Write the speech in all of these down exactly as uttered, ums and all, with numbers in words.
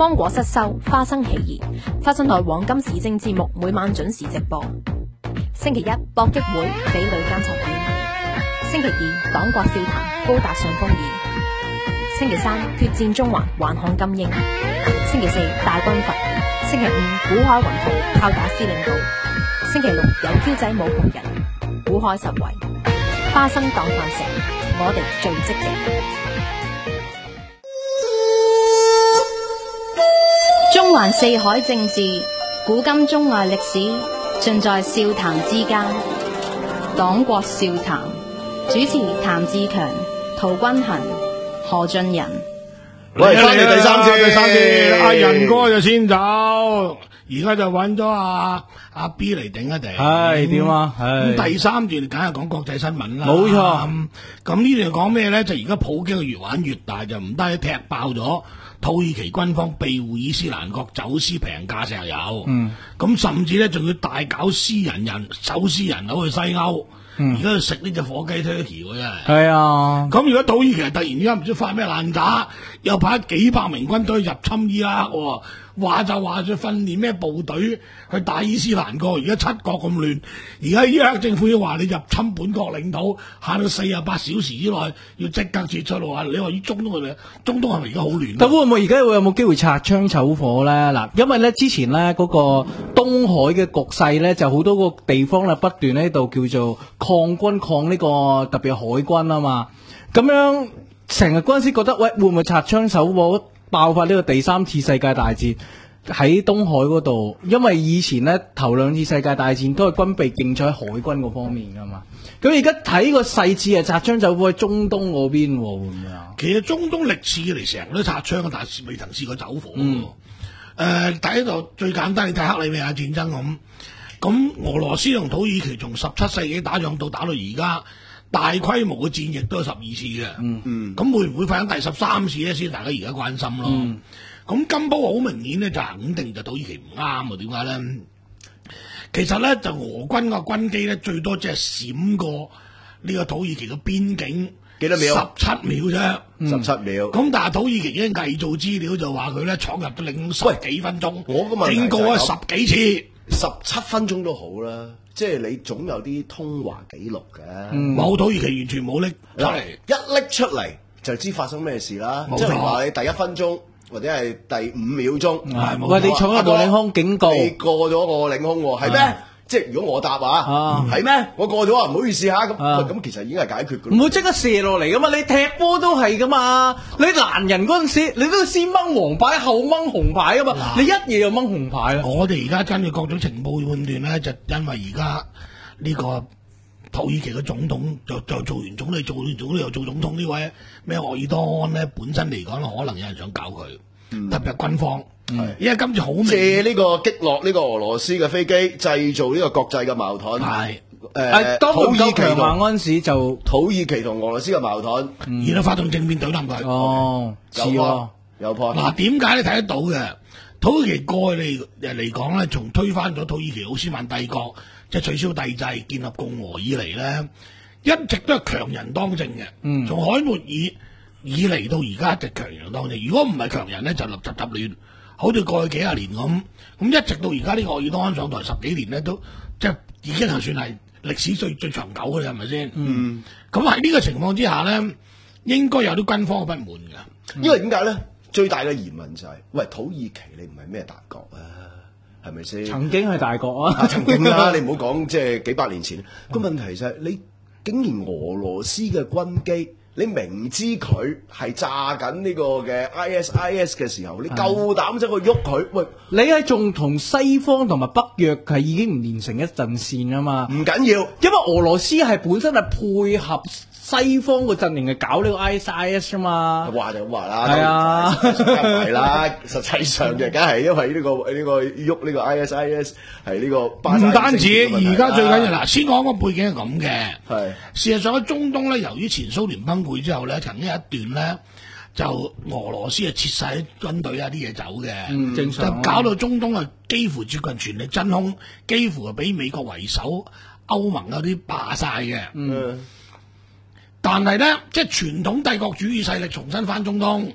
芒果失收，花生起義。花生台黃金時政節目每晚準時直播。星期一搏擊會，比女監察院。星期二黨國笑談，高達上風演。星期三決戰中環，還看金鷹。星期四大軍閥。星期五古海雲圖，炮打司令部。星期六有 Q 仔冇窮人，古海十圍。花生當飯食，我哋最積極。中環四海政治，古今中外歷史，盡在笑談之間。黨國笑談，主持譚志強、陶君行、何俊仁。 喂，翻嚟第三節， 第三節，阿仁哥就先走，而家就揾咗阿阿 B 嚟頂一頂。 係點啊？ 咁第三段梗係講國際新聞啦。 冇錯。 咁呢段講咩咧？就而家普京越玩越大，就唔單止踢爆咗土耳其軍方庇護伊斯蘭國走私平價石油，嗯，咁甚至咧仲要大搞私人人走私人口去西歐。而家食呢隻火雞 turkey 喎，真係。係啊，咁如果土耳其突然之間唔知發咩爛渣，又派幾百名軍隊入侵伊拉克，話就話住訓練咩部隊去打伊斯蘭國，而家七國咁亂，而家伊拉克政府要話你入侵本國領土，限到四十八小時之內要即刻撤出咯。你話依中東係咪？中東係咪而家好亂？ 咁會唔會而家會有冇機會擦槍走火咧？嗱，因為咧之前咧嗰個東海嘅局勢咧，就好多個地方咧不斷喺度叫做抗軍抗呢個特別係海軍啊嘛，咁樣成日嗰陣時覺得喂會唔會擦槍走火？爆發呢個第三次世界大戰喺東海嗰度，因為以前呢頭兩次世界大戰都係軍備競賽喺海軍嗰方面噶嘛，咁而家睇個細節係擦槍走火喺中東嗰邊會唔會啊？ 其實中東歷次嚟成日都擦槍，但係未曾試過走火。 嗯， 誒第一度最簡單，你睇克里米亞戰爭咁，咁俄羅斯同土耳其從十七世紀打仗到打到而家。大規模嘅戰役都有十二次嘅，嗯嗯，咁會唔會發生第十三次咧？先大家而家關心咯。咁、嗯、今波好明顯咧，就肯定就土耳其唔啱啊？點解咧？其實咧就俄軍個軍機咧最多只係閃過呢個土耳其嘅邊境幾多秒？ 十七秒啫， 十七秒。 咁、嗯、但係土耳其已經偽造資料，就話佢咧闖入咗領空十幾分鐘， 我個問題警告咗十幾次。 十七分鐘都好啦，即係你總有啲通話記錄嘅。 冇、嗯、土耳其完全冇拎出嚟， 一拎出嚟就知發生咩事啦。即係話你第一分鐘或者係第五秒鐘， 喂，你闖入個領空警告， 你過咗個領空係咩？是即係如果我答啊，係咩？我過咗啊，唔好意思吓，咁咁其實已經係解決嘅。 唔會即刻射落嚟噶嘛？你踢波都係噶嘛？你攔人嗰陣時，你都先掹黃牌後掹紅牌噶嘛？你一嘢就掹紅牌啦。 我哋而家根據各種情報判斷咧，就因為而家呢個土耳其嘅總統就就做完總理，做完總理又做總統呢位咩鄂爾多安咧，本身嚟講可能有人想搞佢，嗯、特別係軍方。係，因為今次好借呢個擊落呢個俄羅斯嘅飛機，製造呢個國際嘅矛盾。 係， 誒， 土耳其同嗰陣時就土耳其同俄羅斯嘅矛盾， 嗯、然後發動正面對冧佢。 哦， 有破，有破。 嗱，點解你睇得到嘅？土耳其過去嚟嚟講咧，從推翻咗土耳其奧斯曼帝國，即係取消帝制、建立共和以嚟咧，一直都係強人當政嘅。嗯，從海默爾以嚟到而家一直強人當政。如果唔係強人咧，就立雜雜亂。好似過去幾廿年咁，咁一直到而家呢個鄂爾多安上台十幾年咧，都即係已經係算係歷史最最長久嘅，係咪先？嗯。咁喺呢個情況之下咧，應該有啲軍方嘅不滿㗎。 因為點解咧？最大嘅疑問就係、是，喂，土耳其你唔係咩大國啊？係咪先？ 曾經係大國啊！ 曾經啦，你唔好講即係幾百年前。個問題就係、是、你竟然俄羅斯嘅軍機。你明知佢係炸緊呢個嘅 I S I S 嘅時候，你夠膽走去喐佢？喂， 你係仲同西方同埋北約係已經唔連成一陣線啊嘛？ 唔緊要， 因為俄羅斯係本身係配合西方個陣營嚟搞呢個 I S I S 啊嘛。 話就咁話啦， 係啊， 係啦，實際上嘅梗係因為呢、呢個呢、呢個喐呢個 I S I S 係呢個巴沙。 唔單止，而家最緊要嗱，先講個背景係咁嘅。 係事實上喺中東咧，由於前蘇聯崩潰之後咧，曾經有一段咧就俄羅斯啊撤晒軍隊啊啲嘢走嘅， 嗯，正常、啊， 就搞到中東啊幾乎接近全力真空，幾乎係俾美國為首，歐盟嗰啲霸晒嘅。嗯，但係咧即係傳統帝國主義勢力重新翻中東，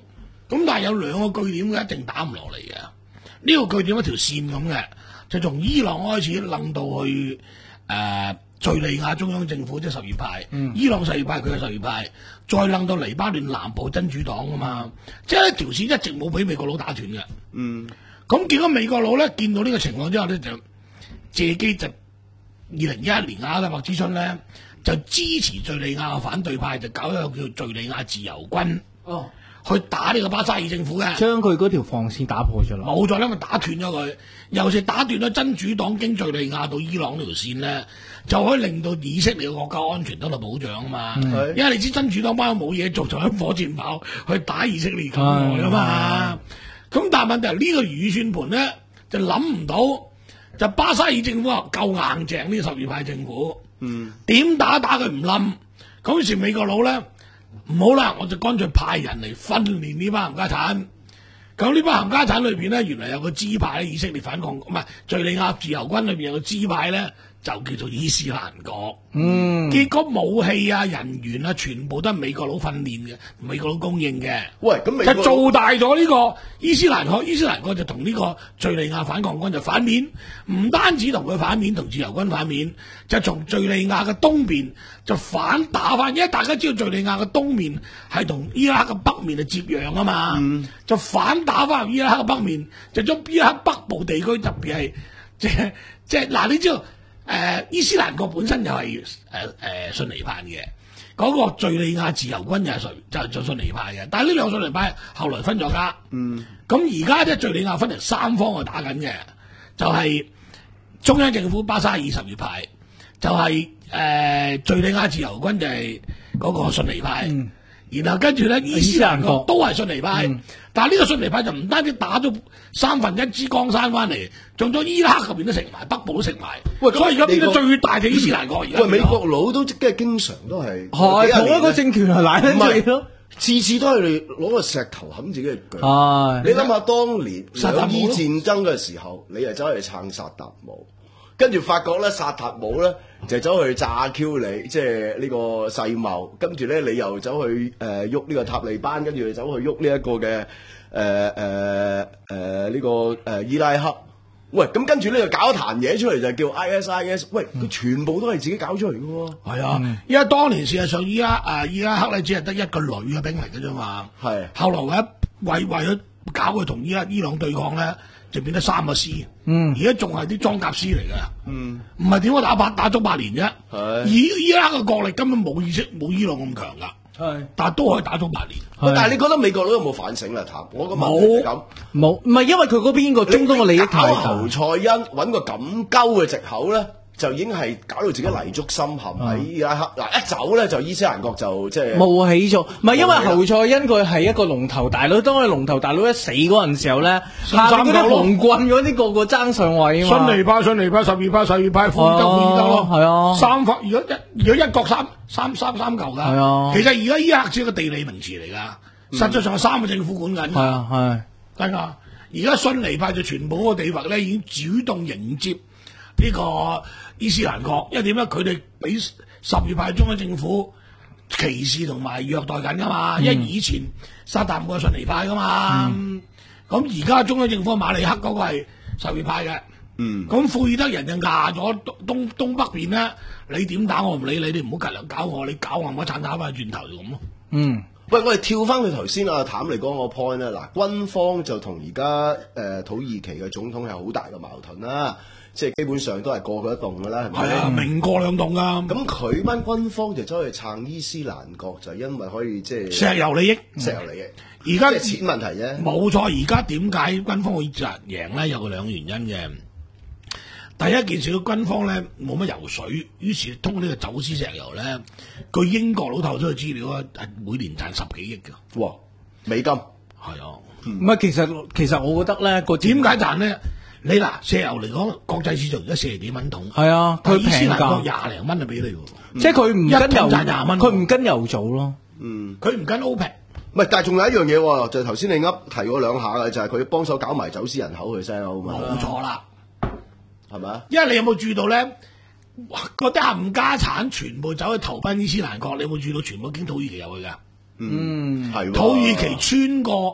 咁但係有兩個據點嘅一定打唔落嚟嘅。呢、個據點一條線咁嘅，就從伊朗開始楞到去誒敍利亞中央政府，即係什葉派。嗯、伊朗什葉派佢係什葉派，再楞到黎巴嫩南部真主黨啊嘛。即係一條線一直冇俾美國佬打斷嘅。 嗯， 咁結果美國佬咧見到呢個情況之後咧，就借機就二零一一年阿拉伯之春咧，就支持敍利亞嘅反對派，就搞一個叫敍利亞自由軍。 哦。 去打呢個巴沙爾政府嘅， 將佢嗰條防線打破咗啦。 冇錯，因為打斷咗佢，尤其是打斷咗真主黨經敍利亞到伊朗呢條線咧，就可以令到以色列嘅國家安全得到保障啊嘛。嗯、因為你知真主黨班冇嘢做，就喺火箭炮去打以色列咁耐啊嘛。咁、嗯、但係問題係呢個如意算盤咧，就諗唔到，就巴沙爾政府啊夠硬淨呢個什葉派政府，點、嗯、打打佢唔冧。嗰時美國佬咧。唔好啦，我就乾脆派人嚟訓練呢班冚家產。咁呢班冚家產裏邊咧，原來有個支派咧，以色列反抗唔係敍利亞自由軍裏邊有個支派咧，就叫做伊斯蘭國。嗯，結果武器啊、人員啊，全部都係美國佬訓練嘅，美國佬供應嘅。 喂，咁美國就做大咗呢個伊斯蘭國，伊斯蘭國就同呢個敍利亞反抗軍就反面，唔單止同佢反面，同自由軍反面，就從敍利亞嘅東邊就反打翻。因為大家知道敍利亞嘅東面係同伊拉克嘅北面係接壤啊嘛，嗯、就反打翻入伊拉克嘅北面，就將伊拉克北部地區特別係即係即係嗱，你知道。誒、呃、伊斯蘭國本身又係誒誒遜尼派嘅，嗰、那個敍利亞自由軍又係遜就就遜尼派嘅，但係呢兩個遜尼派後來分咗家。嗯，咁而家即係敍利亞分成三方去打緊嘅，就係、是、中央政府巴沙爾什葉派，就係誒敍利亞自由軍就係嗰個遜尼派。嗯，然後跟住咧，伊斯蘭國都係遜尼派，嗯、但係呢個遜尼派就唔單止打咗三分一支江山翻嚟，仲咗伊拉克嗰邊都食埋，北部都食埋。喂，所以而家變咗最大嘅伊斯蘭國。而家喂，美國佬都即係經常都係係同一個政權係賴緊住咯， 次次都係攞個石頭冚自己嘅腳。 係你諗下，當年兩伊戰爭嘅時候，你又走去撐薩達姆。跟住發覺咧，薩達姆咧就走去炸 Q 你，即係呢個世貿。跟住咧，你又走去誒喐呢個塔利班，跟住又走去喐呢一個嘅誒誒誒呢個誒、呃、伊拉克。喂，咁跟住咧就搞一壇嘢出嚟，就叫 I S I S。喂，佢、嗯、全部都係自己搞出嚟嘅喎。係啊，嗯、因為當年事實上伊拉啊伊拉克咧只係得一個女嘅兵嚟嘅啫嘛。係是。後來為咗為為咗搞佢同伊拉伊朗對抗咧。就變得三個師，嗯，而家仲係啲裝甲師嚟噶，嗯，唔係點解打八打咗八年啫？係是，伊伊拉克嘅國力根本冇意識冇伊朗咁強噶，係是，但係都可以打咗八年。 是但係你覺得美國佬有冇反省啦？譚，我個問題係咁， 冇，唔係因為佢嗰邊個中東嘅利益太大， 侯賽因揾個咁鳩嘅藉口咧。就已經係搞到自己泥足深陷喺伊拉克嗱，一走咧就伊斯蘭國就即係冇起咗，唔係因為侯賽因佢係一個龍頭大佬，當佢龍頭大佬一死嗰陣時候咧，下邊嗰啲紅棍嗰啲個個爭上位啊嘛， 遜尼派、遜尼派、什葉派、什葉派、庫爾德、庫爾德咯，係啊，三發如果一如果一國三三三三嚿噶，係啊，其實而家伊拉克只係個地理名詞嚟噶，實際上係三個政府管緊，係啊係，真噶，而家遜尼派就全部嗰個地域咧已經主動迎接呢個伊斯蘭國，因為點咧？佢哋俾什葉派中央政府歧視同埋虐待緊噶嘛，嗯、因為以前薩達姆係遜尼派噶嘛，咁而家中央政府馬里克嗰個係什葉派嘅，咁、嗯、庫爾德人就壓咗東東北邊咧，你點打我唔理你，你唔好隔嚟搞我，你搞我我撐打翻轉頭就咁咯。嗯， 喂，我哋跳翻去頭先阿譚嚟講個 point 咧，嗱，軍方就同而家誒土耳其嘅總統有好大嘅矛盾啦。即係基本上都係過佢一棟㗎啦，係咪？係啊， 明過兩棟㗎。 咁佢班軍方就走去撐伊斯蘭國，就因為可以即係石油利益， 石油利益。而家即係錢問題啫。冇錯，而家點解軍方會贏咧？有個兩個原因嘅。第一件事，個軍方咧冇乜油水，於是通過呢個走私石油咧，據英國佬透出嘅資料啊，係每年賺十幾億㗎。 哇！美金係啊， 唔係、嗯、其實其實我覺得咧個點解賺咧？你嗱，石油嚟講，國際市場而家四十幾蚊桶， 係啊，佢平價廿零蚊就俾你喎， 嗯、即係佢唔跟油賺廿蚊， 佢唔跟油組咯， 嗯， 佢唔跟 OPEC， 唔係，但係仲有一樣嘢喎，就係頭先你噏提過兩下嘅，就係佢幫手搞埋走私人口去西歐嘛， 冇錯啦， 係咪啊？ 因為你有冇注意到咧？嗰啲冚家產全部走去投奔伊斯蘭國，你有冇注意到全部經土耳其入去㗎？ 嗯，係、嗯、 土耳其穿過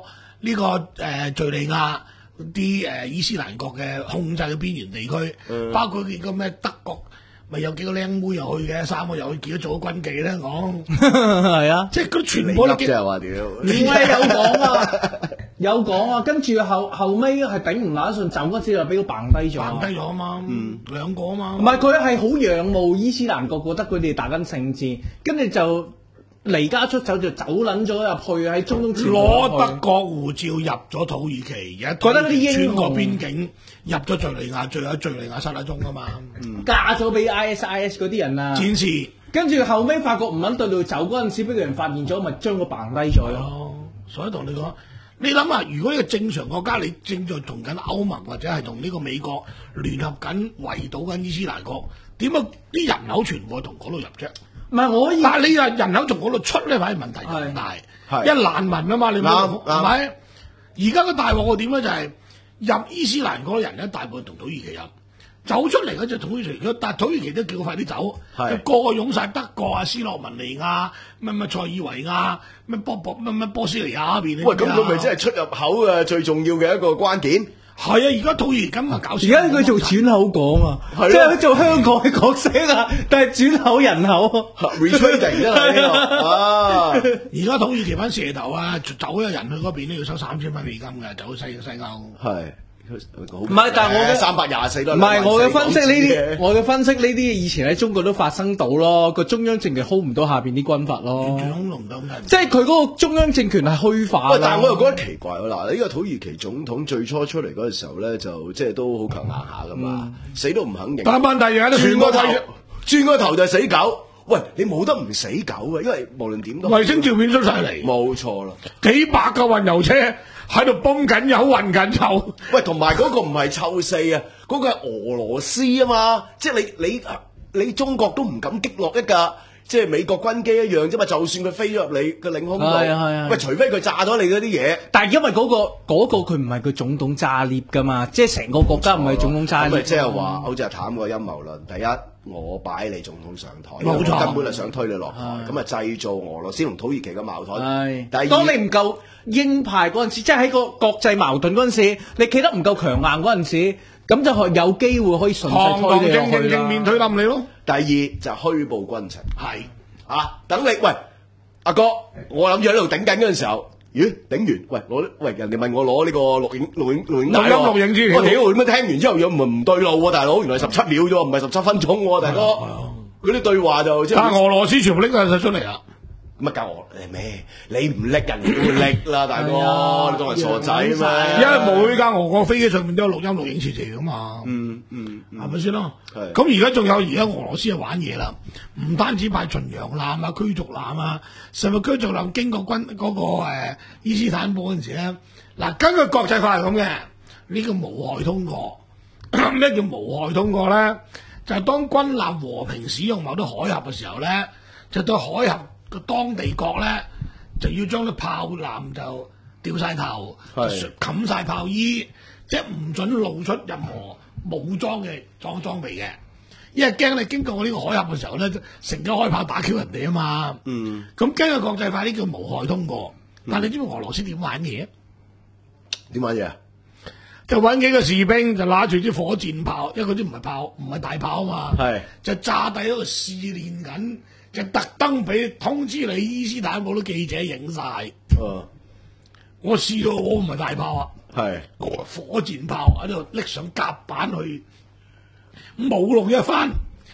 呢、個誒、呃、敍利亞啲誒伊斯蘭國嘅控制嘅邊緣地區， 嗯、 包括幾個咩德國。咪有幾個靚妹又去嘅，三個又去，幾多做咗軍妓咧？講係啊， 即係佢全部都即係話屌， 唔係有講啊，有講啊，跟住後後尾係頂唔下順，走嗰時就俾佢掹低咗， 掹低咗啊嘛，嗯，兩個啊嘛， 唔係佢係好仰慕伊斯蘭國，覺得佢哋打緊聖戰，跟住就離家出走就走撚咗入去喺中東前攞德國護照入咗土耳其，而家覺得啲英雄穿過邊境入咗敍利亞，最後喺敍利亞失咗蹤啊嘛， 嗯、嫁咗俾 I S I S 嗰啲人啊， 戰士， 跟住後尾發覺唔肯對路走嗰陣時，俾人發現咗，咪將佢掹低咗咯。 所以同你講，你諗下，如果呢個正常國家，你正在同緊歐盟或者係同呢個美國聯合緊圍堵緊伊斯蘭國，點解啲人口全部係同嗰度入啫？ 唔係我可以， 但係你話人口從嗰度出咧，反而問題就唔大。一難民啊嘛，你冇係咪？而家個大鑊個點咧就係、是、入伊斯蘭嗰啲人咧，大部分同土耳其入，走出嚟嗰隻土耳其，但係土耳其都叫佢快啲走，就個個湧晒德國啊、斯洛文尼亞、乜乜塞爾維亞、乜波波乜乜波斯尼亞嗰邊。 喂，咁佢咪真係出入口嘅最重要嘅一個關鍵？ 係啊，而家土耳其咁啊搞笑。 而家佢做轉口港啊，即係佢做香港嘅角色啊，但係轉口人口 retrading 啊！ 而家土耳其班蛇頭啊，走咗人去嗰邊都要收三千蚊美金嘅，走西西歐。 係。 唔係，但係我嘅三百廿四都唔係我嘅分析呢啲，我嘅分析呢啲以前喺中國都發生到咯，個中央政權 hold 唔到下邊啲軍閥咯，即係佢嗰個中央政權係虛化。 喂，但係我又覺得奇怪喎，嗱，呢個土耳其總統最初出嚟嗰個時候咧，就即係都好強硬下噶嘛，嗯、死都唔肯認。 但係問題而家都轉個頭， 轉個頭就係死狗。喂，你冇得唔死狗嘅，因為無論點都衛星照片出晒嚟， 冇錯啦， 幾百個運油車喺度泵緊油運緊臭。 喂，同埋嗰個唔係臭四啊，嗰、嗰個係俄羅斯啊嘛，即係你你你中國都唔敢擊落一架即係美國軍機一樣啫嘛，就算佢飛咗入你個領空度，喂，除非佢炸咗你嗰啲嘢。 但係因為嗰、嗰個嗰、嗰個佢唔係佢總統炸裂噶嘛，即係成個國家唔係總統炸裂。 咁咪即係話好似係淡個陰謀論，第一。我擺你總統上台， 冇錯， 根本係想推你落台，咁啊製造俄羅斯同土耳其嘅矛盾。 係， 第二， 當你唔夠鷹派嗰陣時，即係喺個國際矛盾嗰陣時，你企得唔夠強硬嗰陣時，咁就係有機會可以順勢推你落去啦。堂堂正正正面推冧你咯。 第二就係虛報軍情， 係啊，等你喂阿哥，我諗住喺度頂緊嗰陣時候。咦，頂完，喂，攞，喂，人哋問我攞呢個錄影錄影錄影帶喎， 錄音錄影資料， 我屌，點解聽完之後又唔唔對路喎，大佬，原來十七秒啫，唔係十七分鐘喎，大哥，嗰啲對話就即係。但係俄羅斯全部拎晒出嚟啦。乜教我誒咩？你唔拎人哋都會拎啦，大哥，你當係傻仔咩？因為每架俄國飛機上面都有錄音錄影設備噶嘛。嗯嗯，係咪先咯？咁而家仲有而家俄羅斯就玩嘢啦，唔單止派巡洋艦啊、驅逐艦啊，甚至驅逐艦經過軍嗰、嗰個誒、呃、伊斯坦布嗰陣時咧，嗱，根據國際法係咁嘅，呢、呢個無害通過。咩叫無害通過咧？就係、係、當軍艦和平使用某啲海峽嘅時候咧，就對海峽個當地國咧就要將啲炮艦就掉晒頭，冚晒炮衣，即係唔准露出任何武裝嘅裝裝備嘅，因為驚你經過我呢個海峽嘅時候咧，成咗開炮打 Q 人哋啊嘛。嗯，咁根據國際法呢叫無害通過，但係你知唔知俄羅斯點玩嘢？點玩嘢啊？就揾幾個士兵就拿住啲火箭炮，因為嗰啲唔係炮，唔係大炮啊嘛，係就炸低喺度試練緊。就特登俾通知你伊斯坦布啲記者影晒。Uh, 我試過，我唔係大炮啊，係我火箭炮喺度拎上甲板去舞龍一番，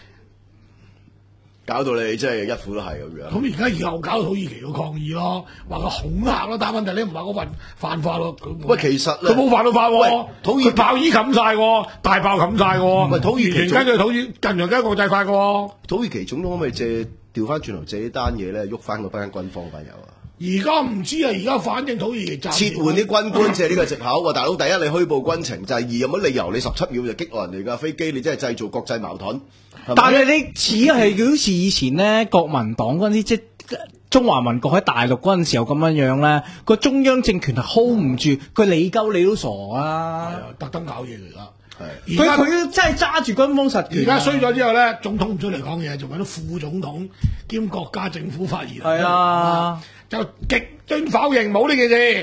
搞到你真係一副都係咁樣。咁而家又搞到土耳其嘅抗議咯，話個恐嚇咯，但係問題你唔話嗰份犯法咯。喂，其實佢冇犯到法喎，土耳其炮衣冚晒，大炮冚晒，喂，土耳其根據土耳近來跟國際法嘅。土耳其總統可唔可以借？調翻轉頭借呢單嘢咧，喐翻嗰班軍方班友啊！而家唔知啊，而家反正土耳其撤換啲軍官借呢個藉口。哇，大佬，第一你虛報軍情，就係二有乜理由你十七秒就擊落人哋架飛機？你真係製造國際矛盾。但係你似係好似以前咧，國民黨嗰陣時，即係中華民國喺大陸嗰陣時候咁樣樣咧，個中央政權係 hold 唔住，佢理鳩你都傻啊！係啊，特登搞嘢嚟㗎。佢佢真係揸住軍方實權。而家衰咗之後咧，總統唔出嚟講嘢，仲揾到副總統兼國家政府發言。係啊，就極端否認冇呢件事。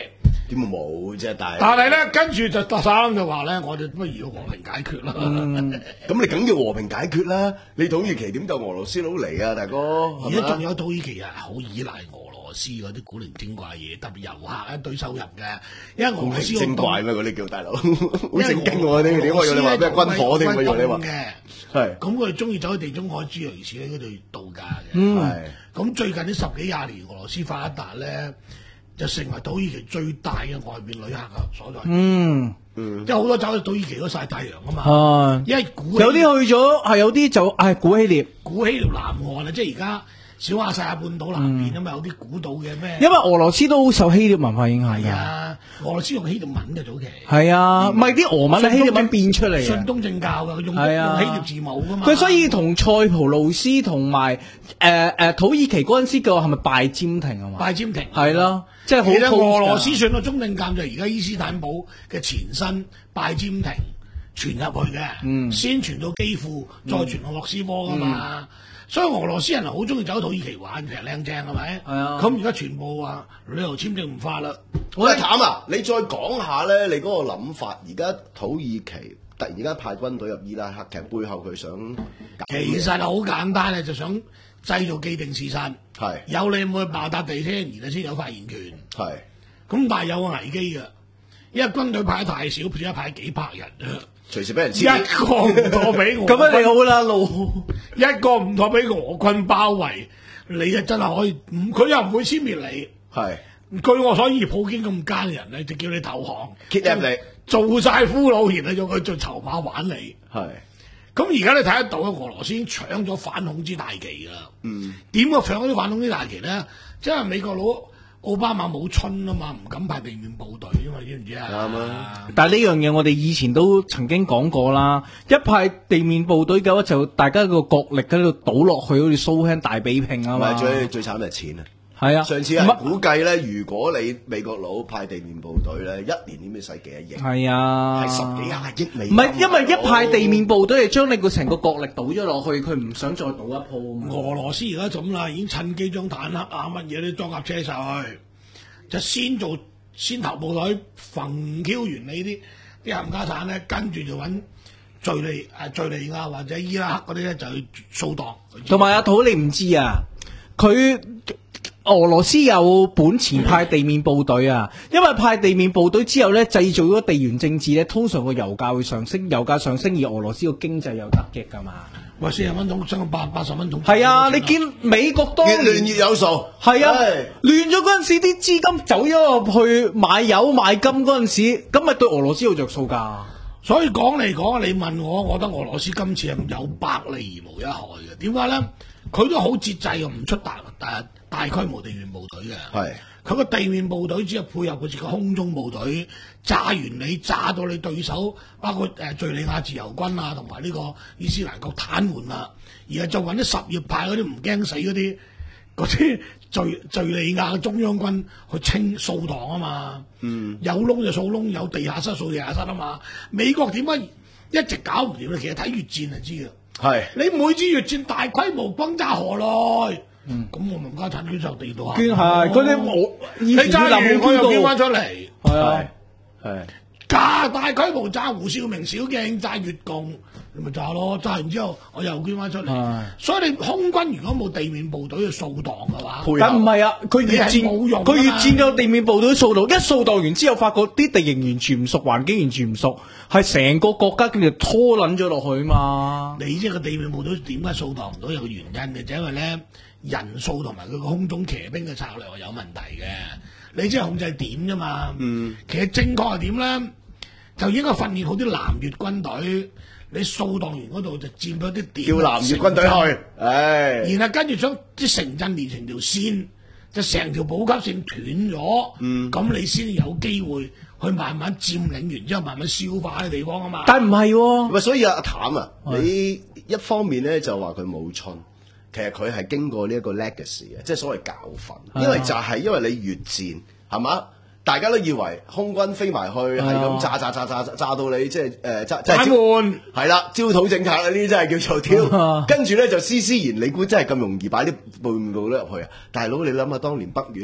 點會冇啫？但係但係咧，跟住就特首就話咧，我哋不如要和平解決啦。 咁你梗要和平解決啦！你土耳其點夠俄羅斯佬嚟啊，大哥？ 而家仲有土耳其啊，好依賴俄羅斯嗰啲古靈精怪嘢，特別遊客一堆收入嘅。因為俄羅斯精怪咩？嗰啲叫大佬，好正經喎！你點解要你話咩軍火添？我以為你話係咁，佢哋中意走去地中海諸如此類嗰度度假嘅。 係咁最近呢十幾廿年，俄羅斯發達咧，就成為土耳其最大嘅外邊旅客嘅所在。 嗯嗯，即係好多走去土耳其嗰曬太陽啊嘛。 係， 因為古有啲去咗，係有啲就係古希臘。 古希臘南岸啊，即係而家小亞細亞半島南邊啊嘛，有啲古島嘅咩？ 因為俄羅斯都好受希臘文化影響㗎。 係啊，俄羅斯用希臘文嘅早期。 係啊，唔係啲俄文係希臘文變出嚟嘅。 信東正教㗎，佢用係啊用希臘字母㗎嘛。 佢所以同塞浦路斯同埋誒誒土耳其嗰陣時嘅係咪拜占庭啊嘛？ 拜占庭係咯，即係好。 其實俄羅斯信到東正教就係而家伊斯坦堡嘅前身拜占庭傳入去嘅，嗯、先傳到基輔，再傳到莫斯科㗎嘛。嗯、所以俄羅斯人好中意走土耳其玩，其實靚正係咪？係啊。咁而家全部話旅遊簽證唔發啦。 喂，譚啊，你再講下咧，你嗰個諗法，而家土耳其突然間派軍隊入伊拉克，其實背後佢想其實好簡單嘅，就想製造既定事實。 係是有你冇去爆笪地先，然後先有發言權。 係是。咁但係有個危機嘅，因為軍隊派得太少，只係派幾百人啊。 隨時俾人一個唔妥俾我， 咁樣你好啦，路一個唔妥俾俄軍包圍，你啊真係可以，佢又唔會殲滅你。 係是， 據我所以，普京咁奸人咧，就叫你投降 ，kidnap你， 做晒俘虜，然後用佢做籌碼玩你。 係是， 咁而家你睇得到，俄羅斯已經搶咗反恐之大旗㗎啦。嗯，點個搶咗啲反恐之大旗咧？即係美國佬。奧巴馬冇春啊嘛，唔敢派地面部隊啊嘛，知唔知啊？啱啊！ 但係呢樣嘢我哋以前都曾經講過啦，一派地面部隊嘅話就大家個國力喺度倒落去，好似蘇輕大比拼啊嘛。 最最慘係錢啊！ 係啊， 上次係估計咧，如果你美國佬派地面部隊咧，一年點要使幾多億？ 係啊， 係十幾廿億美。 唔係，因為一派地面部隊係將你個成個國力倒咗落去，佢唔想再倒一鋪。 俄羅斯而家咁啦，已經趁機將坦克啊乜嘢都裝甲車上去，就先做先頭部隊，焚 Q 完你啲啲冚家產咧，跟住就揾敍利誒敍利亞或者伊拉克嗰啲咧就去掃蕩。 同埋阿土你唔知啊，佢。俄羅斯有本錢派地面部隊啊，因為派地面部隊之後咧，製造咗地緣政治咧，通常個油價會上升，油價上升而俄羅斯個經濟有得益噶嘛。 喂，四十蚊桶升到八八十蚊桶。 係啊，你見美國當越亂越有數。 係啊，亂咗嗰陣時，啲資金走咗入去買油買金嗰陣時，咁咪對俄羅斯有着數㗎。 所以講嚟講，你問我，我覺得俄羅斯今次係有百利而無一害嘅。點解咧？佢都好節制嘅，唔出大大大規模地面部隊嘅。係佢個地面部隊只係配合佢自己空中部隊，炸完你，炸到你對手，包括誒敍利亞自由軍啊，同埋呢個伊斯蘭國癱瘓啦。而係就揾啲什葉派嗰啲唔驚死嗰啲嗰啲敍敍利亞中央軍去清掃蕩啊嘛。嗯，有窿就掃窿，有地下室掃地下室啊嘛。美國點解一直搞唔掂咧？其實睇越戰就知嘅。係是你每次越戰大規模轟炸何來？嗯，咁我民家產捐上地道啊！捐係嗰啲我，你炸完我又捐翻出嚟，係啊，係炸大規模炸胡少明小徑，炸越共，你咪炸咯！炸完之後我又捐翻出嚟，是所以你空軍如果冇地面部隊去掃蕩嘅話，咁唔係啊！佢越戰冇用，佢越戰有地面部隊掃蕩，一掃蕩完之後發覺啲地形完全唔熟，環境完全唔熟，係成個國家叫做拖撚咗落去嘛！你即係個地面部隊點解掃蕩唔到？有個原因嘅，就因為咧。人數同埋佢個空中騎兵嘅策略係有問題嘅，你只係控制點啫嘛。嗯，其實正確係點咧，就應該訓練好啲南越軍隊，你掃蕩完嗰度就佔咗啲點，叫南越軍隊去，唉，然後跟住將啲城鎮連成條線，就成條補給線斷咗，嗯，咁你先有機會去慢慢佔領完之後，慢慢消化啲地方啊嘛。但唔係喎，咪所以阿阿譚啊，是你一方面咧就話佢冇春。其實佢係經過呢一個 legacy 嘅，即係所謂教訓，因為就係因為你越戰係嘛，大家都以為空軍飛埋去係咁炸炸炸炸炸到你即係誒炸，即係係啦，焦土政策嗰啲真係叫做挑，跟住咧就施施然，你估真係咁容易擺啲部隊入去啊？大佬你諗下，當年北越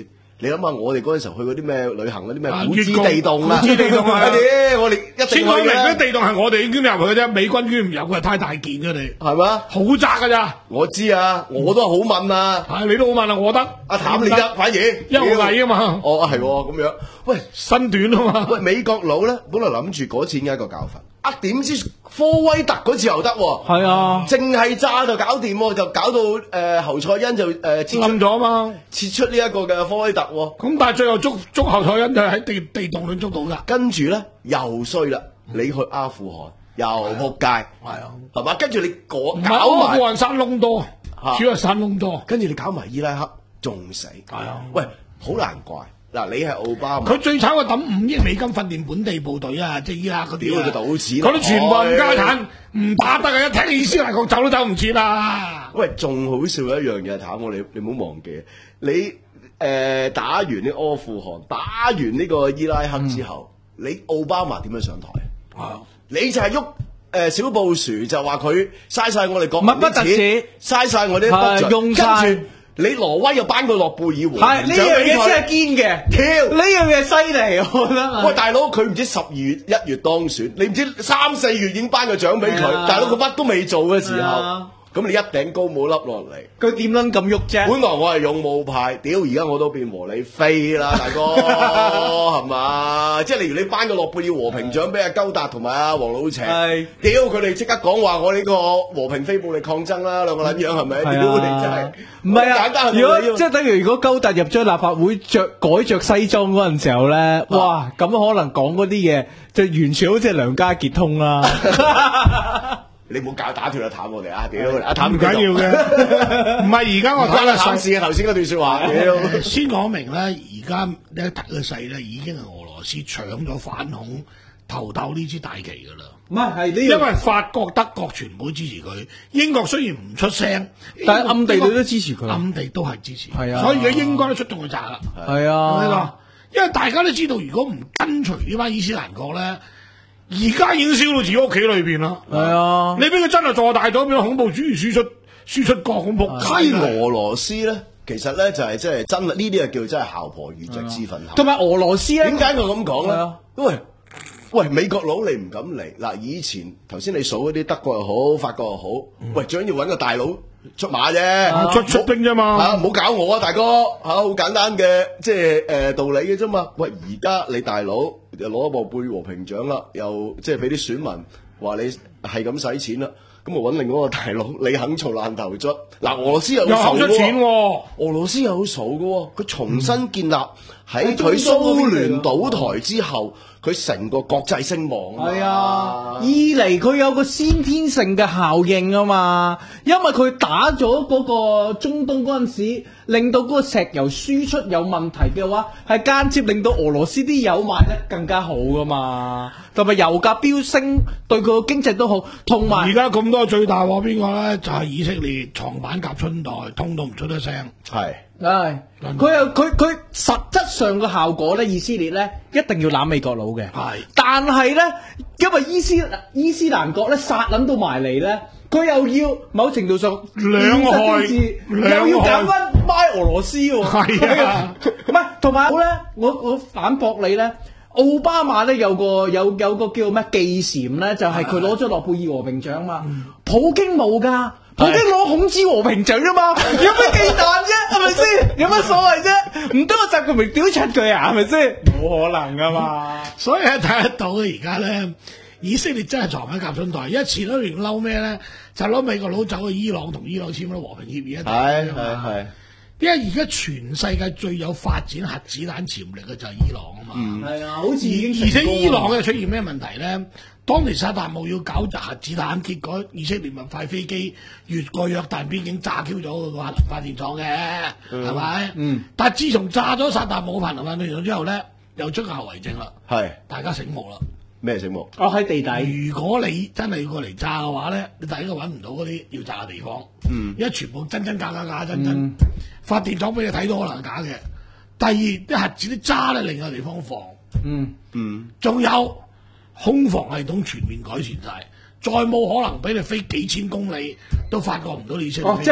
你諗下，我哋嗰陣時候去嗰啲咩旅行嗰啲咩啊古之越國地洞啊， 古之地洞啊啲我哋一定去先講明嗰啲嘅， 地洞係我哋捐入去嘅啫，美軍捐唔入，佢係太大件嘅你， 係嘛？ 好窄㗎咋？ 我知啊，我都係好問啊， 係你都好問啦，我得阿譚你得，反而因為我矮啊嘛， 哦係喎咁樣，喂身短啊嘛。 喂，美國佬咧本來諗住嗰次應該一個教訓，啊點知科威特嗰次又得喎， 係啊， 淨係炸就搞掂喎，就搞到誒、呃、侯賽因就誒、呃、撤冧出咗嘛， 撤出呢一個嘅科威特喎， 咁但係最後捉捉後台因就喺地地洞裏捉到㗎， 跟住咧又衰啦，你去阿富汗又撲街， 係啊， 係嘛？跟住你搞唔係搞埋阿富。汗山窿多， 嚇主要係山窿多， 跟住你搞埋伊拉克仲死， 係啊喂，好難怪。嗱，你係奧巴馬， 佢最慘係抌五億美金訓練本地部隊啊，即係伊拉克嗰啲啊屌佢個賭錢嗰啲全部冚家產，唔打得嘅，一聽伊斯蘭國走都走唔切啦。 喂，仲好笑一樣嘢，譚我你你唔好忘記，你誒、呃、打完啲阿富汗，打完呢個伊拉克之後，嗯、你奧巴馬點樣上台？ 啊， 你就係喐誒小布殊就話佢嘥晒我哋國民乜不特啲錢止， 嘥晒我哋啲係 budget， 用晒跟住你挪威又頒個諾貝爾和係呢樣嘢先係係堅嘅， 跳呢樣嘢犀利，我覺得。 喂，大佬佢唔知十二月一月當選，你唔知三四月已經頒個獎俾佢， 係啊大佬佢乜都未做嘅時候係啊， 咁你一頂高帽笠落嚟。 佢點撚咁喐啫？ 本來我係勇武派，屌而家我都變和理非啦，大哥係嘛？即係例如你頒個諾貝爾和平獎俾阿鳩達同埋阿黃老邪， 係屌佢哋即刻講話我呢個和平非暴力抗爭啦，兩個撚樣係咪？ 係屌你真係啊，唔係啊簡單！係如果冇理啊即係等於如果高達入咗立法會着改着西裝嗰陣時候咧，哇！咁可能講嗰啲嘢就完全好似係梁家傑通啦。 你唔好搞打斷阿譚我哋啊！屌阿譚唔緊要嘅，唔係而家我唔關阿睇啦， 譚事嘅頭先嗰段説話，屌！ 先講明咧，而家呢一突嘅勢咧，已經係俄羅斯搶咗反恐頭鬥呢支大旗㗎啦。 唔係係呢因為法國、德國全部都支持佢，英國雖然唔出聲， 但係暗地裏都支持佢暗地都係支持。 係啊所以而家應該都出動去炸啦。 係係啊， 嘛？因為大家都知道，如果唔跟隨呢班伊斯蘭國咧，而家已經燒到自己屋企裏邊啦。 係啊， 你俾佢真係做大咗，變咗恐怖主義輸出輸出國咁仆街喺㗎。 俄羅斯咧，其實咧就係即係真呢啲係叫真係姣婆遇着脂粉後。 同埋俄羅斯咧， 點解我咁講咧係啊？ 因為喂美國佬你唔敢嚟嗱，以前頭先你數嗰啲德國又好，法國又好，喂最緊要揾個大佬出馬啫， 出出兵啫嘛。 嚇唔好搞我啊，大哥嚇好簡單嘅即係誒道理嘅啫嘛。喂而家你大佬又攞一部貝和平獎啦，又即係俾啲選民話你係咁使錢啦。咁啊揾另外一個大佬，你肯做爛頭卒嗱？俄羅斯又又好數口出錢喎， 喎。 俄羅斯又好數嘅喎，佢重新建立喺佢蘇聯倒台之後，佢成個國際聲望係啊，二嚟佢有個先天性嘅效應啊嘛，因為佢打咗嗰個中東嗰陣時，令到嗰個石油輸出有問題嘅話，係間接令到俄羅斯啲油賣得更加好噶嘛，同埋油價飆升對佢個經濟都好，同埋而家咁多最大鑊邊個咧？就係以色列床板夾春袋，通都唔出得聲。 係。 唉，佢又佢佢實質上嘅效果咧，以色列咧一定要攬美國佬嘅。 係但係咧，因為伊斯伊斯蘭國咧殺撚到埋嚟咧，佢又要某程度上兩害現實政治兩害又要揀翻買俄羅斯喎。 係啊， 唔係同埋我咧，我我反駁你咧。奧巴馬咧有個有有個叫咩忌禪咧，就係佢攞咗諾貝爾和平獎嘛。普京冇㗎。普京攞孔子和平獎啫嘛，有咩忌憚啫？係咪先？有乜所謂啫？唔通我習近平屌柒佢啊？係咪先？冇可能噶嘛！ 所以咧睇得到而家咧，以色列真係床板夾春袋，一次都連嬲咩咧？就攞美國佬走去伊朗同伊朗簽咗和平協議一係係係。 因為而家全世界最有發展核子彈潛力嘅就係伊朗啊嘛。 係啊，好似已經而且伊朗嘅出現咩問題咧？當年薩達姆要搞核子彈，結果以色列咪快飛機越過約旦邊境炸 Q 咗個核能發電廠嘅，係咪？嗯。但係自從炸咗薩達姆核能發電廠之後咧，又出後遺症啦。 係大家醒目啦。 咩醒目？ 哦喺地底。 如果你真係要過嚟炸嘅話咧，你第一個揾唔到嗰啲要炸嘅地方。嗯。因為全部真真假假假真真，嗯、發電廠俾你睇到可能係假嘅。第二啲核子啲渣咧，另一個地方放。 嗯嗯。仲有。空防系統全面改善晒，再冇可能俾你飛幾千公里都發覺唔到你以色列飛機。 哦，即係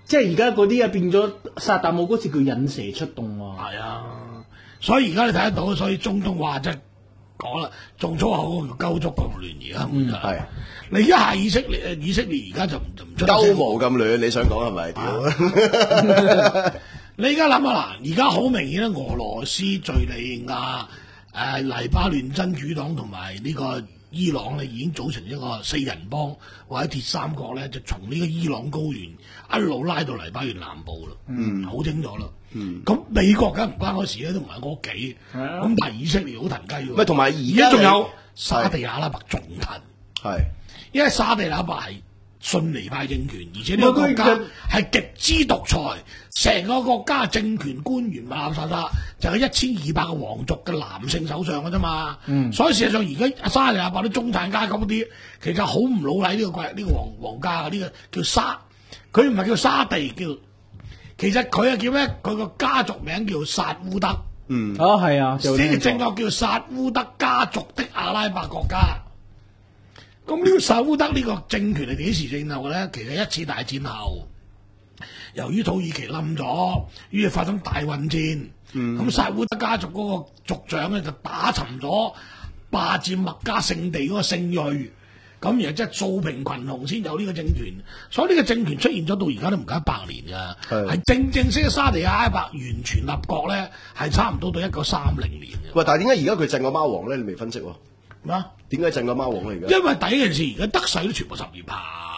即係而家嗰啲啊變咗薩達姆嗰次叫引蛇出洞喎。 係啊，所以而家你睇得到，所以中東話即係講啦，做粗口嗰個鳩足咁亂而家根本就係。 係你一下以色列，以色列而家就唔就唔出鳩聲毛咁亂，你想講係咪？屌， 你而家諗下啦，而家好明顯咧，俄羅斯、敍利亞、誒、黎巴嫩真主黨同埋呢個伊朗咧，已經組成一個四人幫或者鐵三角咧，就從呢個伊朗高原一路拉到黎巴嫩南部啦。嗯，好清楚啦。嗯，咁美國梗係唔關嗰事咧，都唔係我屋企。咁、啊、但係以色列好騰雞喎。 咪同埋而而家家仲有沙地阿拉伯仲騰。 係， 因為沙地阿拉伯係遜尼派政權，而且呢個國家係極之獨裁，成個國家政權官員馬沙沙就係一千二百個皇族嘅男性首相嘅啫嘛。嗯，所以事實上而家沙地阿拉伯啲中產階級嗰啲，其實好唔老禮呢個貴呢個皇皇家嘅呢、呢個叫沙，佢唔係叫沙地，叫其實佢係叫咩？佢個家族名叫薩烏德。 嗯，哦係啊， 呢個正確叫薩烏德家族的阿拉伯國家。咁呢個薩烏德呢個政權係幾時建立嘅咧？其實一次大戰後，由於土耳其冧咗，於是發生大混戰。咁、嗯、薩烏德家族嗰個族長咧就打沉咗霸佔麥加聖地嗰個聖裔，咁然後即係掃平群雄先有呢個政權。所以呢個政權出現咗到而家都唔夠一百年㗎，係正正式嘅沙地阿拉伯完全立國咧，係差唔多到一九三零年嘅。 喂，但係點解而家佢震個貓王咧？你未分析喎？ 咩啊？ 點解震個貓王咧？而家因為第一件事，而家得勢都全部十二派。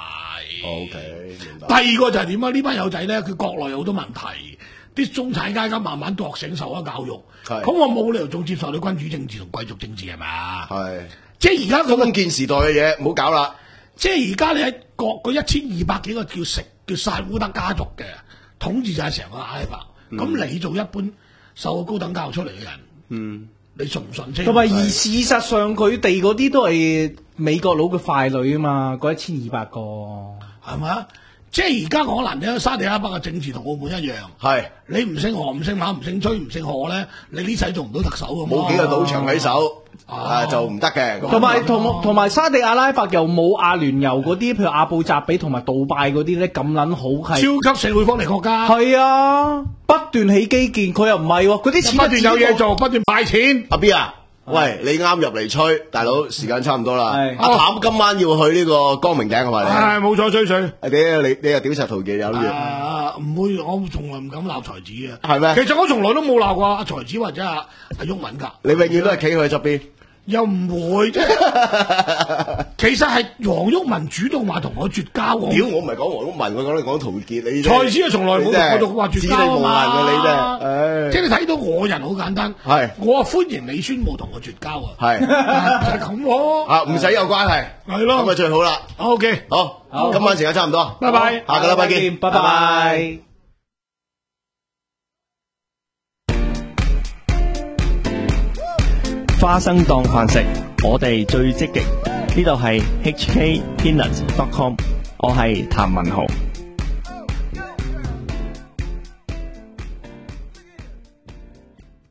O、okay, K， 明白。 第二個就係點啊？呢班友仔咧，佢國內有好多問題，啲中產階級慢慢覺醒，受咗教育。咁我冇理由仲接受你君主政治同貴族政治係咪啊？係。即係而家封建時代嘅嘢，唔好搞啦。 即係而家你喺國嗰一千二百幾個叫食叫薩烏德家族嘅統治就係成個阿拉伯。咁、嗯、你做一般受過高等教育出嚟嘅人，嗯。你信唔信啫？ 同埋而事實上，佢哋嗰啲都係美國佬嘅傀儡啊嘛，嗰一千二百個係嘛？即係而家講難聽，沙地阿拉伯嘅政治同澳門一樣，係你唔姓何、唔姓馬、唔姓崔、唔姓賀咧，你呢世做唔到特首㗎嘛？ 冇幾個賭場喺手。啊，就唔得嘅。 同埋同同埋沙地阿拉伯又冇阿聯酋嗰啲，譬如阿布扎比同埋杜拜嗰啲咧咁撚好係超級社會福利國家。 係啊，不斷起基建，佢又唔係喎，嗰啲錢不斷有嘢做，不斷派錢。 阿 B 啊，喂，你啱入嚟吹，大佬時間差唔多啦。阿譚今晚要去呢個光明頂係咪？ 係冇錯，吹水。 係屌你你又屌柒陶傑有呢樣？ 啊，唔會，我從來唔敢鬧才子嘅。 係咩？ 其實我從來都冇鬧過阿才子或者阿阿毓民㗎。 你永遠都係企佢側邊。 又唔會，即係其實係黃毓民主動話同我絕交喎。 屌，我唔係講黃毓民，我講你講陶傑你。 才子啊，從來冇同我度話絕交啊嘛。 你真係， 即係你睇到我人好簡單。係，我啊歡迎李宣武同我絕交啊。係，就係咁喎。啊，唔使有關係。係咯。咁啊最好啦。OK，好，好，今晚時間差唔多。拜拜，下個禮拜見。拜拜。 花生當飯食，我哋最積極。呢度係 H K Peanuts dot com， 我係譚文豪。